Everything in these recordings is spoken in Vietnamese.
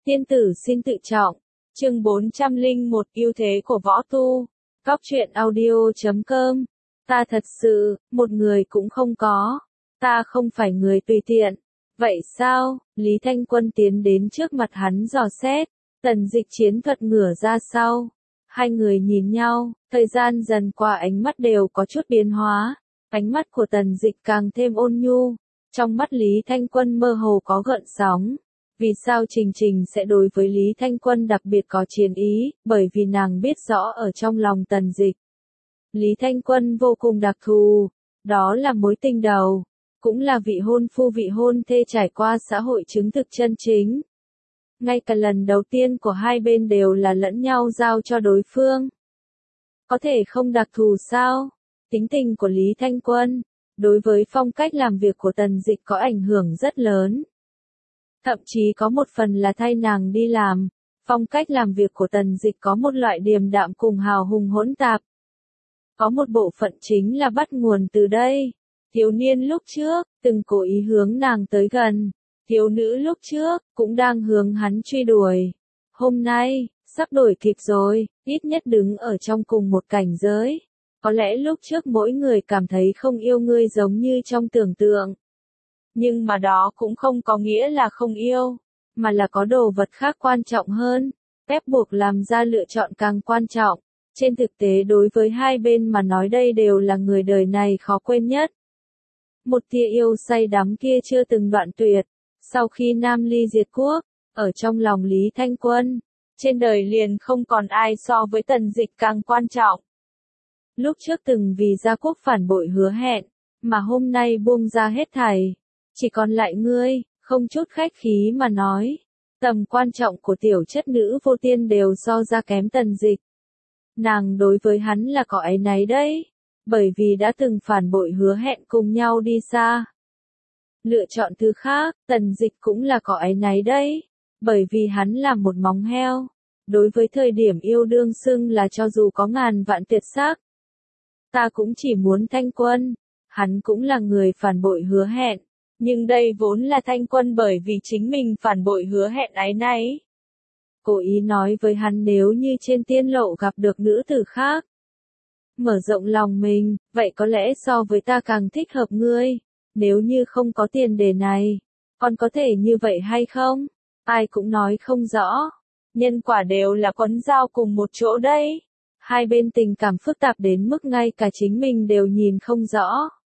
Tiên tử xin tự trọng. Chương 401 ưu thế của võ tu. Góc truyện audio.com. Ta thật sự, một người cũng không có. Ta không phải người tùy tiện. Vậy sao? Lý Thanh Quân tiến đến trước mặt hắn dò xét. Tần Dịch chiến thuật ngửa ra sau. Hai người nhìn nhau, thời gian dần qua ánh mắt đều có chút biến hóa. Ánh mắt của Tần Dịch càng thêm ôn nhu. Trong mắt Lý Thanh Quân mơ hồ có gợn sóng. Vì sao Trình Trình sẽ đối với Lý Thanh Quân đặc biệt có chiến ý, bởi vì nàng biết rõ ở trong lòng Tần Dịch. Lý Thanh Quân vô cùng đặc thù, đó là mối tình đầu, cũng là vị hôn phu vị hôn thê trải qua xã hội chứng thực chân chính. Ngay cả lần đầu tiên của hai bên đều là lẫn nhau giao cho đối phương. Có thể không đặc thù sao? Tính tình của Lý Thanh Quân, đối với phong cách làm việc của Tần Dịch có ảnh hưởng rất lớn. Thậm chí có một phần là thay nàng đi làm, phong cách làm việc của Tần Dịch có một loại điềm đạm cùng hào hùng hỗn tạp. Có một bộ phận chính là bắt nguồn từ đây. Thiếu niên lúc trước, từng cố ý hướng nàng tới gần. Thiếu nữ lúc trước, cũng đang hướng hắn truy đuổi. Hôm nay, sắp đổi kịp rồi, ít nhất đứng ở trong cùng một cảnh giới. Có lẽ lúc trước mỗi người cảm thấy không yêu ngươi giống như trong tưởng tượng. Nhưng mà đó cũng không có nghĩa là không yêu, mà là có đồ vật khác quan trọng hơn, ép buộc làm ra lựa chọn càng quan trọng. Trên thực tế đối với hai bên mà nói đây đều là người đời này khó quên nhất. Một tia yêu say đắm kia chưa từng đoạn tuyệt, sau khi Nam Ly diệt quốc, ở trong lòng Lý Thanh Quân, trên đời liền không còn ai so với Tần Dịch càng quan trọng. Lúc trước từng vì gia quốc phản bội hứa hẹn, mà hôm nay buông ra hết thảy. Chỉ còn lại ngươi, không chút khách khí mà nói. Tầm quan trọng của tiểu chất nữ vô tiên đều so ra kém Tần Dịch. Nàng đối với hắn là có áy náy đấy, bởi vì đã từng phản bội hứa hẹn cùng nhau đi xa. Lựa chọn thứ khác, Tần Dịch cũng là có áy náy đấy, bởi vì hắn là một móng heo. Đối với thời điểm yêu đương xưng là cho dù có ngàn vạn tuyệt sắc. Ta cũng chỉ muốn Thanh Quân, hắn cũng là người phản bội hứa hẹn. Nhưng đây vốn là Thanh Quân bởi vì chính mình phản bội hứa hẹn áy náy. Cố ý nói với hắn nếu như trên tiên lộ gặp được nữ tử khác. Mở rộng lòng mình, vậy có lẽ so với ta càng thích hợp ngươi. Nếu như không có tiền đề này, còn có thể như vậy hay không? Ai cũng nói không rõ. Nhân quả đều là quấn dao cùng một chỗ đấy. Hai bên tình cảm phức tạp đến mức ngay cả chính mình đều nhìn không rõ.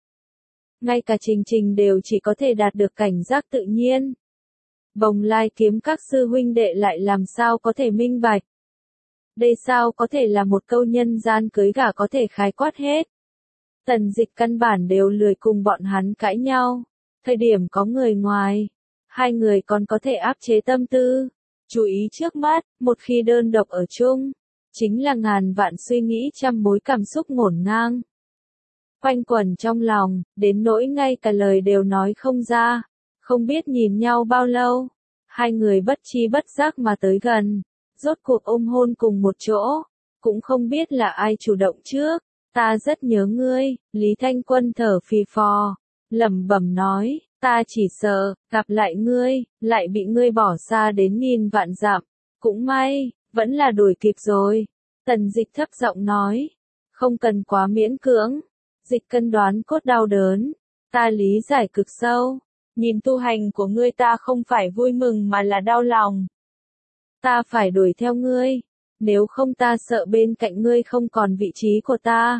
Ngay cả Trình Trình đều chỉ có thể đạt được cảnh giác tự nhiên. Bồng Lai kiếm các sư huynh đệ lại làm sao có thể minh bạch. Đây sao có thể là một câu nhân gian cưới gả có thể khái quát hết. Tần Dịch căn bản đều lười cùng bọn hắn cãi nhau. Thời điểm có người ngoài, hai người còn có thể áp chế tâm tư. Chú ý trước mắt, một khi đơn độc ở chung, chính là ngàn vạn suy nghĩ trăm mối cảm xúc ngổn ngang. Quanh quẩn trong lòng, đến nỗi ngay cả lời đều nói không ra, không biết nhìn nhau bao lâu. Hai người bất chi bất giác mà tới gần, rốt cuộc ôm hôn cùng một chỗ, cũng không biết là ai chủ động trước. Ta rất nhớ ngươi, Lý Thanh Quân thở phì phò, lẩm bẩm nói, ta chỉ sợ, gặp lại ngươi, lại bị ngươi bỏ xa đến nghìn vạn dặm. Cũng may, vẫn là đuổi kịp rồi. Tần Dịch thấp giọng nói, không cần quá miễn cưỡng. Dịch cân đoán cốt đau đớn, ta lý giải cực sâu. Nhìn tu hành của ngươi ta không phải vui mừng mà là đau lòng. Ta phải đuổi theo ngươi, nếu không ta sợ bên cạnh ngươi không còn vị trí của ta.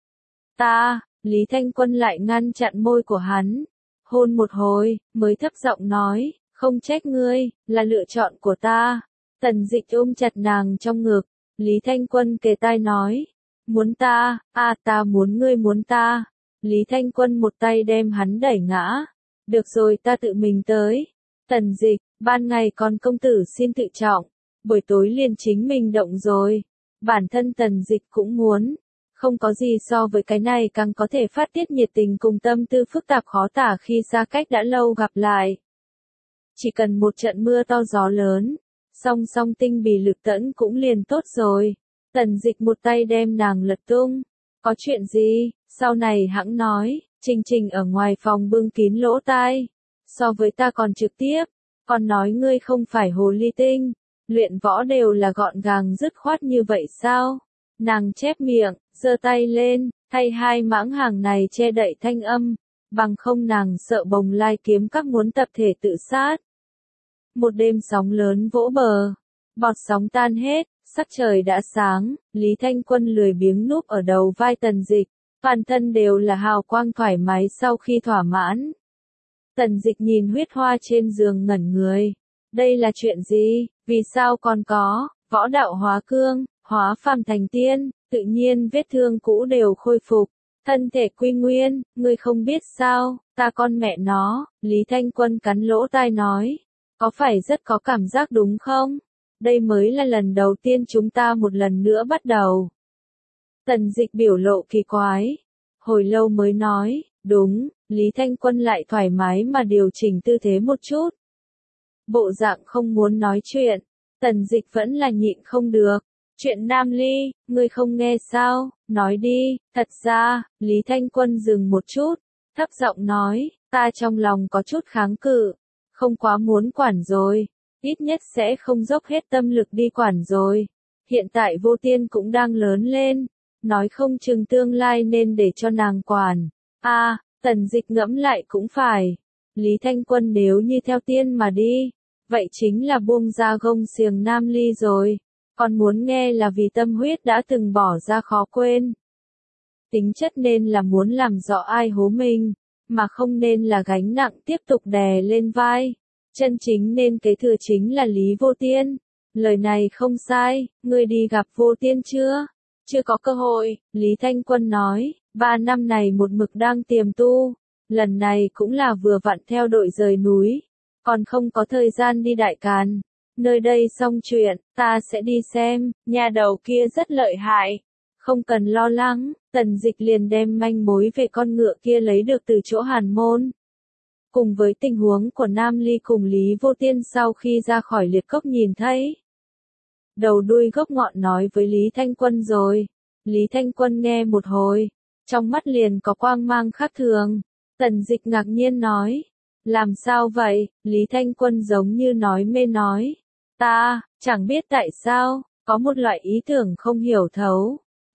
Lý Thanh Quân lại ngăn chặn môi của hắn, hôn một hồi, mới thấp giọng nói, không trách ngươi, là lựa chọn của ta. Tần Dịch ôm chặt nàng trong ngực, Lý Thanh Quân kề tai nói, muốn ta, ta muốn ngươi muốn ta. Lý Thanh Quân một tay đem hắn đẩy ngã. Được rồi ta tự mình tới. Tần Dịch, ban ngày còn công tử xin tự trọng. Buổi tối liền chính mình động rồi. Bản thân Tần Dịch cũng muốn. Không có gì so với cái này càng có thể phát tiết nhiệt tình cùng tâm tư phức tạp khó tả khi xa cách đã lâu gặp lại. Chỉ cần một trận mưa to gió lớn. Song song tinh bì lực tẫn cũng liền tốt rồi. Tần Dịch một tay đem nàng lật tung. Có chuyện gì, sau này hãng nói. Trình Trình ở ngoài phòng bưng kín lỗ tai. So với ta còn trực tiếp. Còn nói ngươi không phải hồ ly tinh, luyện võ đều là gọn gàng dứt khoát như vậy sao? Nàng chép miệng, giơ tay lên, thay hai mãng hàng này che đậy thanh âm, bằng không nàng sợ Bồng Lai kiếm các muốn tập thể tự sát. Một đêm sóng lớn vỗ bờ, bọt sóng tan hết, sắc trời đã sáng, Lý Thanh Quân lười biếng núp ở đầu vai Tần Dịch, toàn thân đều là hào quang thoải mái sau khi thỏa mãn. Tần Dịch nhìn huyết hoa trên giường ngẩn người, đây là chuyện gì, vì sao còn có, võ đạo hóa cương, hóa phàm thành tiên, tự nhiên vết thương cũ đều khôi phục, thân thể quy nguyên, ngươi không biết sao, ta con mẹ nó, Lý Thanh Quân cắn lỗ tai nói, có phải rất có cảm giác đúng không? Đây mới là lần đầu tiên chúng ta một lần nữa bắt đầu. Tần Dịch biểu lộ kỳ quái, hồi lâu mới nói, đúng, Lý Thanh Quân lại thoải mái mà điều chỉnh tư thế một chút. Bộ dạng không muốn nói chuyện, Tần Dịch vẫn là nhịn không được. Chuyện Nam Ly, ngươi không nghe sao, nói đi, thật ra, Lý Thanh Quân dừng một chút, thấp giọng nói, ta trong lòng có chút kháng cự, không quá muốn quản rồi, ít nhất sẽ không dốc hết tâm lực đi quản rồi. Hiện tại Vô Tiên cũng đang lớn lên, nói không chừng tương lai nên để cho nàng quản. Tần Dịch ngẫm lại cũng phải, Lý Thanh Quân nếu như theo tiên mà đi, vậy chính là buông ra gông xiềng Nam Ly rồi. Còn muốn nghe là vì tâm huyết đã từng bỏ ra khó quên. Tính chất nên là muốn làm rõ ai hố mình, mà không nên là gánh nặng tiếp tục đè lên vai. Chân chính nên kế thừa chính là Lý Vô Tiên. Lời này không sai, ngươi đi gặp Vô Tiên chưa? Chưa có cơ hội, Lý Thanh Quân nói, 3 năm này một mực đang tiềm tu. Lần này cũng là vừa vặn theo đội rời núi, còn không có thời gian đi Đại Càn. Nơi đây xong chuyện, ta sẽ đi xem, nhà đầu kia rất lợi hại. Không cần lo lắng, Tần Dịch liền đem manh mối về con ngựa kia lấy được từ chỗ Hàn Môn. Cùng với tình huống của Nam Ly cùng Lý Vô Tiên sau khi ra khỏi liệt cốc nhìn thấy. Đầu đuôi gốc ngọn nói với Lý Thanh Quân rồi. Lý Thanh Quân nghe một hồi, trong mắt liền có quang mang khác thường. Tần Dịch ngạc nhiên nói, làm sao vậy? Lý Thanh Quân giống như nói mê nói. Ta, chẳng biết tại sao, có một loại ý tưởng không hiểu thấu.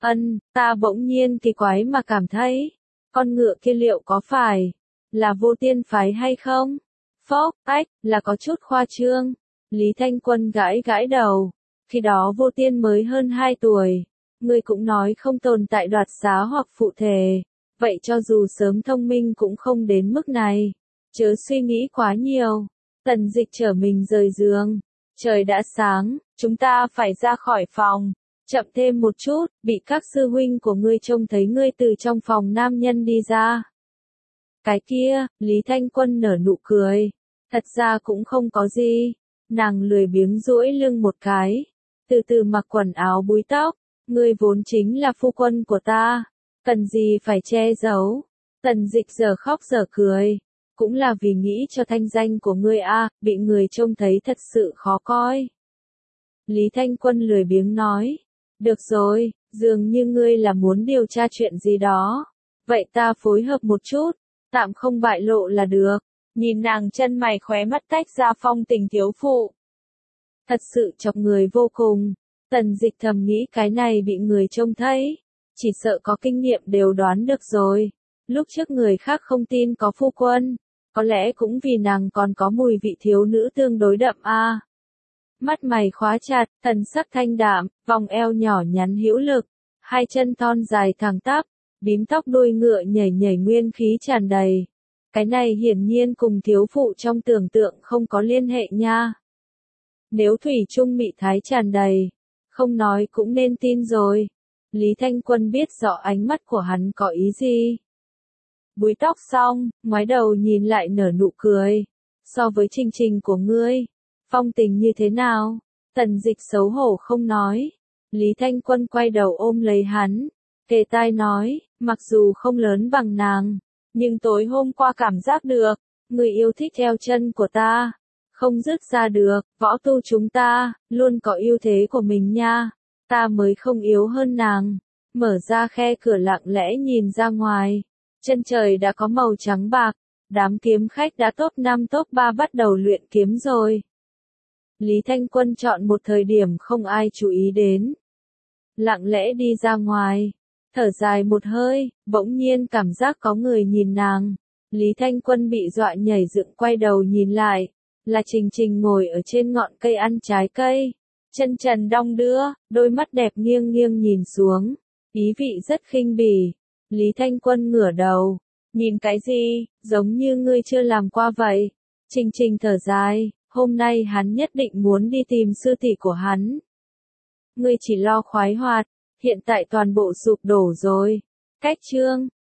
Ta bỗng nhiên kỳ quái mà cảm thấy, con ngựa kia liệu có phải là Vô Tiên phái hay không? Phốc, là có chút khoa trương. Lý Thanh Quân gãi gãi đầu, khi đó Vô Tiên mới hơn 2 tuổi, người cũng nói không tồn tại đoạt xá hoặc phụ thể, vậy cho dù sớm thông minh cũng không đến mức này, chớ suy nghĩ quá nhiều. Tần Dịch trở mình rời giường. Trời đã sáng, chúng ta phải ra khỏi phòng. Chậm thêm một chút, bị các sư huynh của ngươi trông thấy ngươi từ trong phòng nam nhân đi ra. Cái kia, Lý Thanh Quân nở nụ cười. Thật ra cũng không có gì. Nàng lười biếng duỗi lưng một cái. Từ từ mặc quần áo búi tóc. Ngươi vốn chính là phu quân của ta. Cần gì phải che giấu. Tần Dịch giờ khóc giờ cười. Cũng là vì nghĩ cho thanh danh của ngươi bị người trông thấy thật sự khó coi. Lý Thanh Quân lười biếng nói, được rồi, dường như ngươi là muốn điều tra chuyện gì đó. Vậy ta phối hợp một chút, tạm không bại lộ là được. Nhìn nàng chân mày khóe mắt tách ra phong tình thiếu phụ. Thật sự chọc người vô cùng. Tần Dịch thầm nghĩ cái này bị người trông thấy, chỉ sợ có kinh nghiệm đều đoán được rồi. Lúc trước người khác không tin có phu quân. Có lẽ cũng vì nàng còn có mùi vị thiếu nữ tương đối đậm Mắt mày khóa chặt, thần sắc thanh đạm, vòng eo nhỏ nhắn hữu lực, hai chân thon dài thẳng tắp, bím tóc đuôi ngựa nhảy nhảy nguyên khí tràn đầy. Cái này hiển nhiên cùng thiếu phụ trong tưởng tượng không có liên hệ nha. Nếu thủy chung mị thái tràn đầy, không nói cũng nên tin rồi. Lý Thanh Quân biết rõ ánh mắt của hắn có ý gì. Búi tóc xong, ngoái đầu nhìn lại nở nụ cười. So với Trình Trình của ngươi, phong tình như thế nào? Tần Dịch xấu hổ không nói. Lý Thanh Quân quay đầu ôm lấy hắn, kề tai nói, mặc dù không lớn bằng nàng, nhưng tối hôm qua cảm giác được, người yêu thích theo chân của ta, không dứt ra được, võ tu chúng ta, luôn có ưu thế của mình nha, ta mới không yếu hơn nàng. Mở ra khe cửa lặng lẽ nhìn ra ngoài, chân trời đã có màu trắng bạc, đám kiếm khách đã top 5 top 3 bắt đầu luyện kiếm rồi. Lý Thanh Quân chọn một thời điểm không ai chú ý đến. Lặng lẽ đi ra ngoài, thở dài một hơi, bỗng nhiên cảm giác có người nhìn nàng. Lý Thanh Quân bị dọa nhảy dựng quay đầu nhìn lại, là Trình Trình ngồi ở trên ngọn cây ăn trái cây. Chân trần đong đưa, đôi mắt đẹp nghiêng nghiêng nhìn xuống, ý vị rất khinh bỉ. Lý Thanh Quân ngửa đầu, nhìn cái gì, giống như ngươi chưa làm qua vậy. Trình Trình thở dài, hôm nay hắn nhất định muốn đi tìm sư tỷ của hắn. Ngươi chỉ lo khoái hoạt, hiện tại toàn bộ sụp đổ rồi. Cách chương